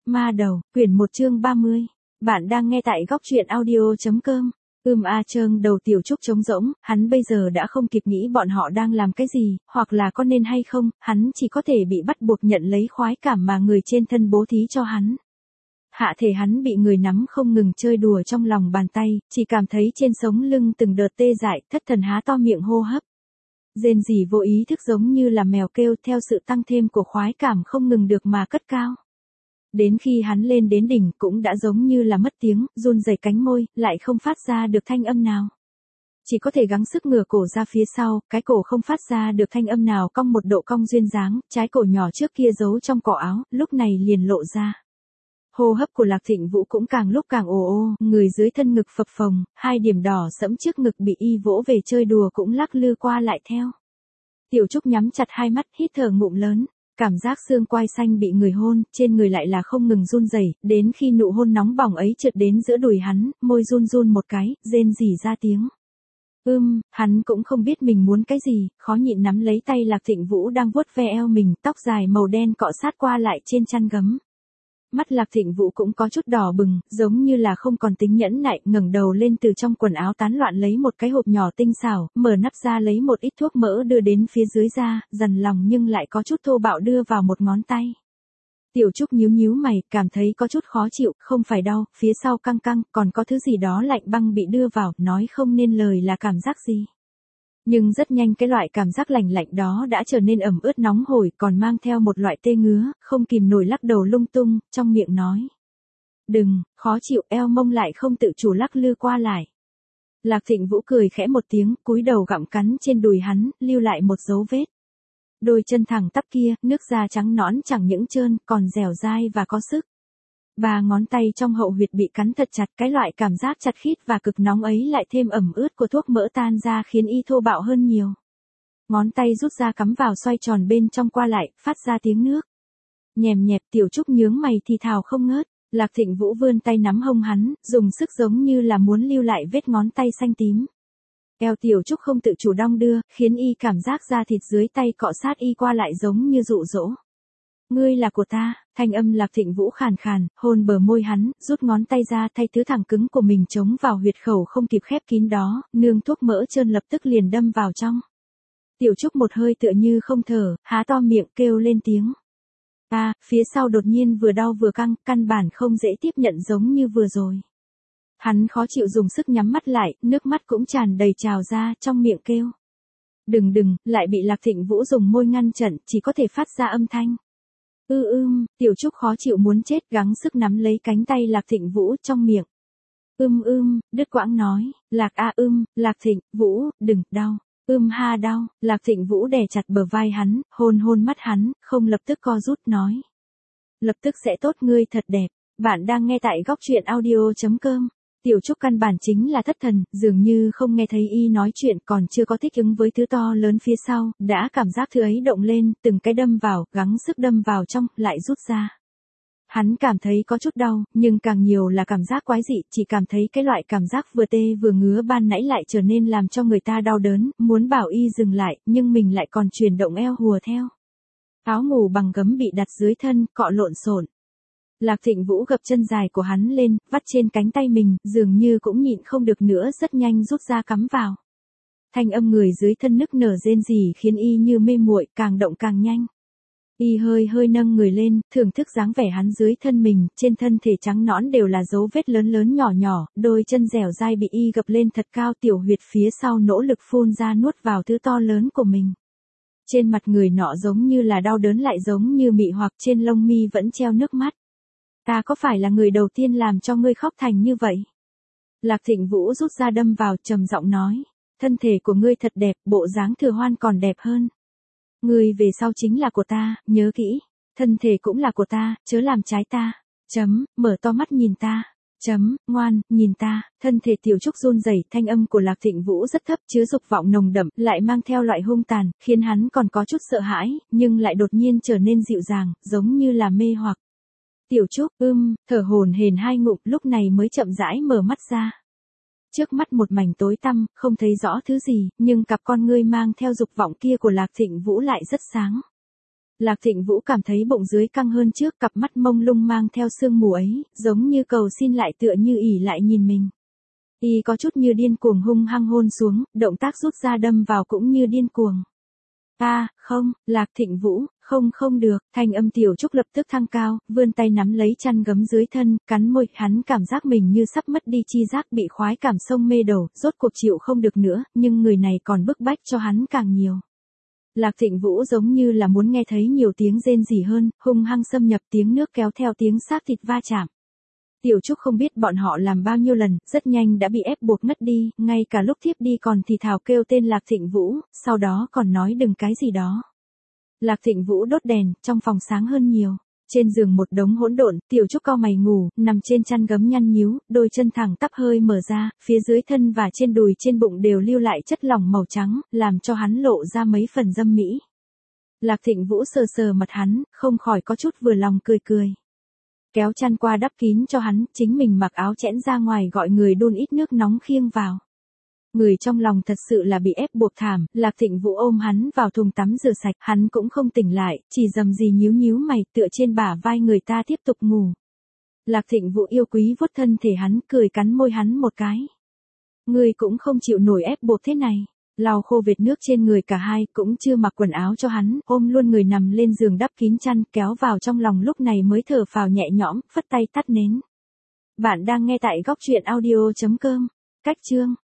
Ma đầu, quyển 1 chương 30. Bạn đang nghe tại góc truyện audio.com. Trương đầu Tiểu Trúc trống rỗng, hắn bây giờ đã không kịp nghĩ bọn họ đang làm cái gì, hoặc là có nên hay không, hắn chỉ có thể bị bắt buộc nhận lấy khoái cảm mà người trên thân bố thí cho hắn. Hạ thể hắn bị người nắm không ngừng chơi đùa trong lòng bàn tay, chỉ cảm thấy trên sống lưng từng đợt tê dại, thất thần há to miệng hô hấp. Rên rỉ vô ý thức giống như là mèo kêu theo sự tăng thêm của khoái cảm không ngừng được mà cất cao. Đến khi hắn lên đến đỉnh cũng đã giống như là mất tiếng, run rẩy cánh môi, lại không phát ra được thanh âm nào. Chỉ có thể gắng sức ngửa cổ ra phía sau, cái cổ không phát ra được thanh âm nào, cong một độ cong duyên dáng, trái cổ nhỏ trước kia giấu trong cỏ áo, lúc này liền lộ ra. Hô hấp của Lạc Thịnh Vũ cũng càng lúc càng ồ ô, người dưới thân ngực phập phồng, hai điểm đỏ sẫm trước ngực bị y vỗ về chơi đùa cũng lắc lư qua lại theo. Tiểu Trúc nhắm chặt hai mắt, hít thở ngụm lớn, cảm giác xương quai xanh bị người hôn, trên người lại là không ngừng run rẩy, đến khi nụ hôn nóng bỏng ấy trượt đến giữa đùi hắn, môi run run một cái, rên rỉ ra tiếng. Hắn cũng không biết mình muốn cái gì, khó nhịn nắm lấy tay Lạc Thịnh Vũ đang vuốt ve eo mình, tóc dài màu đen cọ sát qua lại trên chăn gấm. Mắt Lạc Thịnh Vũ cũng có chút đỏ bừng, giống như là không còn tính nhẫn nại, ngẩng đầu lên từ trong quần áo tán loạn lấy một cái hộp nhỏ tinh xảo, mở nắp ra lấy một ít thuốc mỡ đưa đến phía dưới da, dằn lòng nhưng lại có chút thô bạo đưa vào một ngón tay. Tiểu Trúc nhíu nhíu mày, cảm thấy có chút khó chịu, không phải đau, phía sau căng căng, còn có thứ gì đó lạnh băng bị đưa vào, nói không nên lời là cảm giác gì. Nhưng rất nhanh cái loại cảm giác lạnh lạnh đó đã trở nên ẩm ướt nóng hổi, còn mang theo một loại tê ngứa, không kìm nổi lắc đầu lung tung, trong miệng nói. Đừng, khó chịu, eo mông lại không tự chủ lắc lư qua lại. Lạc Thịnh Vũ cười khẽ một tiếng, cúi đầu gặm cắn trên đùi hắn, lưu lại một dấu vết. Đôi chân thẳng tắp kia, nước da trắng nõn chẳng những trơn, còn dẻo dai và có sức. Ba ngón tay trong hậu huyệt bị cắn thật chặt, cái loại cảm giác chặt khít và cực nóng ấy lại thêm ẩm ướt của thuốc mỡ tan ra khiến y thô bạo hơn nhiều. Ngón tay rút ra cắm vào xoay tròn bên trong qua lại, phát ra tiếng nước. Nhèm nhẹp, Tiểu Trúc nhướng mày thì thào không ngớt. Lạc Thịnh Vũ vươn tay nắm hông hắn, dùng sức giống như là muốn lưu lại vết ngón tay xanh tím. Eo Tiểu Trúc không tự chủ đong đưa, khiến y cảm giác da thịt dưới tay cọ sát y qua lại giống như dụ dỗ. Ngươi là của ta, thanh âm Lạc Thịnh Vũ khàn khàn, hôn bờ môi hắn, rút ngón tay ra thay thứ thẳng cứng của mình chống vào huyệt khẩu không kịp khép kín đó, nương thuốc mỡ trơn lập tức liền đâm vào trong. Tiểu Trúc một hơi tựa như không thở, há to miệng kêu lên tiếng. Phía sau đột nhiên vừa đau vừa căng, căn bản không dễ tiếp nhận giống như vừa rồi. Hắn khó chịu dùng sức nhắm mắt lại, nước mắt cũng tràn đầy trào ra, trong miệng kêu. Đừng, lại bị Lạc Thịnh Vũ dùng môi ngăn chặn, chỉ có thể phát ra âm thanh. Tiểu Trúc khó chịu muốn chết, gắng sức nắm lấy cánh tay Lạc Thịnh Vũ trong miệng. Đứt quãng nói, Lạc Thịnh Vũ, đừng, đau. Đau, Lạc Thịnh Vũ đè chặt bờ vai hắn, hôn mắt hắn, không lập tức co rút nói. Lập tức sẽ tốt, ngươi thật đẹp. Bạn đang nghe tại góc truyện audio.com. Tiểu Trúc căn bản chính là thất thần, dường như không nghe thấy y nói chuyện, còn chưa có thích ứng với thứ to lớn phía sau, đã cảm giác thứ ấy động lên, từng cái đâm vào, gắng sức đâm vào trong, lại rút ra. Hắn cảm thấy có chút đau, nhưng càng nhiều là cảm giác quái dị, chỉ cảm thấy cái loại cảm giác vừa tê vừa ngứa ban nãy lại trở nên làm cho người ta đau đớn, muốn bảo y dừng lại, nhưng mình lại còn chuyển động eo hùa theo. Áo ngủ bằng gấm bị đặt dưới thân, cọ lộn xộn. Lạc Thịnh Vũ gập chân dài của hắn lên, vắt trên cánh tay mình, dường như cũng nhịn không được nữa, rất nhanh rút ra cắm vào. Thanh âm người dưới thân nức nở rên rỉ khiến y như mê muội, càng động càng nhanh. Y hơi nâng người lên, thưởng thức dáng vẻ hắn dưới thân mình, trên thân thể trắng nõn đều là dấu vết lớn nhỏ, đôi chân dẻo dai bị y gập lên thật cao, tiểu huyệt phía sau nỗ lực phun ra nuốt vào thứ to lớn của mình. Trên mặt người nọ giống như là đau đớn lại giống như mị hoặc, trên lông mi vẫn treo nước mắt. Ta có phải là người đầu tiên làm cho ngươi khóc thành như vậy? Lạc Thịnh Vũ rút ra đâm vào, trầm giọng nói. Thân thể của ngươi thật đẹp, bộ dáng Thừa Hoan còn đẹp hơn. Ngươi về sau chính là của ta, nhớ kỹ. Thân thể cũng là của ta, chớ làm trái ta. Mở to mắt nhìn ta. Ngoan, nhìn ta. Thân thể Tiểu Trúc run rẩy, thanh âm của Lạc Thịnh Vũ rất thấp, chứa dục vọng nồng đậm, lại mang theo loại hung tàn, khiến hắn còn có chút sợ hãi, nhưng lại đột nhiên trở nên dịu dàng, giống như là mê hoặc. Tiểu Trúc, thở hổn hển hai ngụm, lúc này mới chậm rãi mở mắt ra. Trước mắt một mảnh tối tăm, không thấy rõ thứ gì, nhưng cặp con ngươi mang theo dục vọng kia của Lạc Thịnh Vũ lại rất sáng. Lạc Thịnh Vũ cảm thấy bụng dưới căng hơn trước, cặp mắt mông lung mang theo sương mù ấy, giống như cầu xin lại tựa như ỉ lại nhìn mình. Y có chút như điên cuồng hung hăng hôn xuống, động tác rút ra đâm vào cũng như điên cuồng. Không, Lạc Thịnh Vũ, không được, thanh âm Tiểu Trúc lập tức thăng cao, vươn tay nắm lấy chăn gấm dưới thân, cắn môi, hắn cảm giác mình như sắp mất đi chi giác, bị khoái cảm sông mê đầu, rốt cuộc chịu không được nữa, nhưng người này còn bức bách cho hắn càng nhiều. Lạc Thịnh Vũ giống như là muốn nghe thấy nhiều tiếng rên rỉ hơn, hung hăng xâm nhập, tiếng nước kéo theo tiếng xác thịt va chạm. Tiểu Trúc không biết bọn họ làm bao nhiêu lần, rất nhanh đã bị ép buộc ngất đi, ngay cả lúc thiếp đi còn thì thào kêu tên Lạc Thịnh Vũ, sau đó còn nói đừng cái gì đó. Lạc Thịnh Vũ đốt đèn, trong phòng sáng hơn nhiều. Trên giường một đống hỗn độn, Tiểu Trúc cau mày ngủ, nằm trên chăn gấm nhăn nhíu, đôi chân thẳng tắp hơi mở ra, phía dưới thân và trên đùi trên bụng đều lưu lại chất lỏng màu trắng, làm cho hắn lộ ra mấy phần dâm mỹ. Lạc Thịnh Vũ sờ sờ mặt hắn, không khỏi có chút vừa lòng cười cười. Kéo chăn qua đắp kín cho hắn, chính mình mặc áo chẽn ra ngoài gọi người đun ít nước nóng khiêng vào. Người trong lòng thật sự là bị ép buộc thảm, Lạc Thịnh Vũ ôm hắn vào thùng tắm rửa sạch, hắn cũng không tỉnh lại, chỉ rầm rì nhíu nhíu mày tựa trên bả vai người ta tiếp tục ngủ. Lạc Thịnh Vũ yêu quý vuốt thân thể hắn, cười cắn môi hắn một cái. Người cũng không chịu nổi ép buộc thế này. Lau khô vệt nước trên người cả hai, cũng chưa mặc quần áo cho hắn, ôm luôn người nằm lên giường đắp kín chăn, kéo vào trong lòng, lúc này mới thở phào nhẹ nhõm, phất tay tắt nến. Bạn đang nghe tại góc truyện audio.com. Cách chương